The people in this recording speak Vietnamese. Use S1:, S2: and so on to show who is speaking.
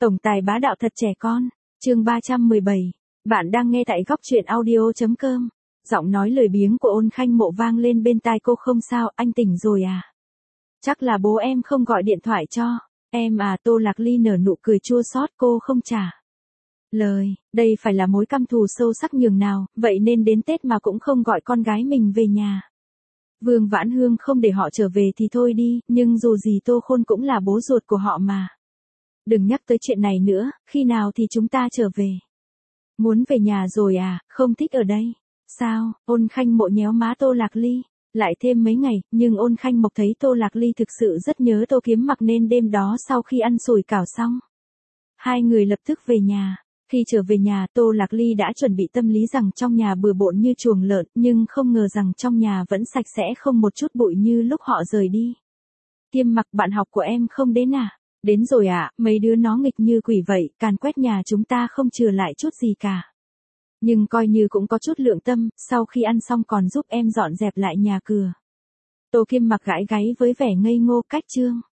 S1: Tổng tài bá đạo thật trẻ con. Chương 317. Bạn đang nghe tại góc truyện audio.com. Giọng nói lười biếng của Ôn Khanh Mộ vang lên bên tai cô. Không sao, anh tỉnh rồi à? Chắc là bố em không gọi điện thoại cho. Em à, Tô Lạc Ly nở nụ cười chua xót, cô không trả lời. Đây phải là mối căm thù sâu sắc nhường nào, vậy nên đến Tết mà cũng không gọi con gái mình về nhà. Vương Vãn Hương không để họ trở về thì thôi đi, nhưng dù gì Tô Khôn cũng là bố ruột của họ mà. Đừng nhắc tới chuyện này nữa, khi nào thì chúng ta trở về? Muốn về nhà rồi à, không thích ở đây. Sao? Ôn Khanh Mộ nhéo má Tô Lạc Ly. Lại thêm mấy ngày, nhưng Ôn Khanh Mộc thấy Tô Lạc Ly thực sự rất nhớ Tô Kiếm Mặc nên đêm đó sau khi ăn sủi cảo xong, hai người lập tức về nhà. Khi trở về nhà, Tô Lạc Ly đã chuẩn bị tâm lý rằng trong nhà bừa bộn như chuồng lợn, nhưng không ngờ rằng trong nhà vẫn sạch sẽ không một chút bụi như lúc họ rời đi. Tiêm Mặc, bạn học của em không đến à? Đến rồi ạ, mấy đứa nó nghịch như quỷ vậy, càn quét nhà chúng ta không chừa lại chút gì cả. Nhưng coi như cũng có chút lượng tâm, sau khi ăn xong còn giúp em dọn dẹp lại nhà cửa. Tô Kiêm Mặc gãi gáy với vẻ ngây ngô. Cách Trương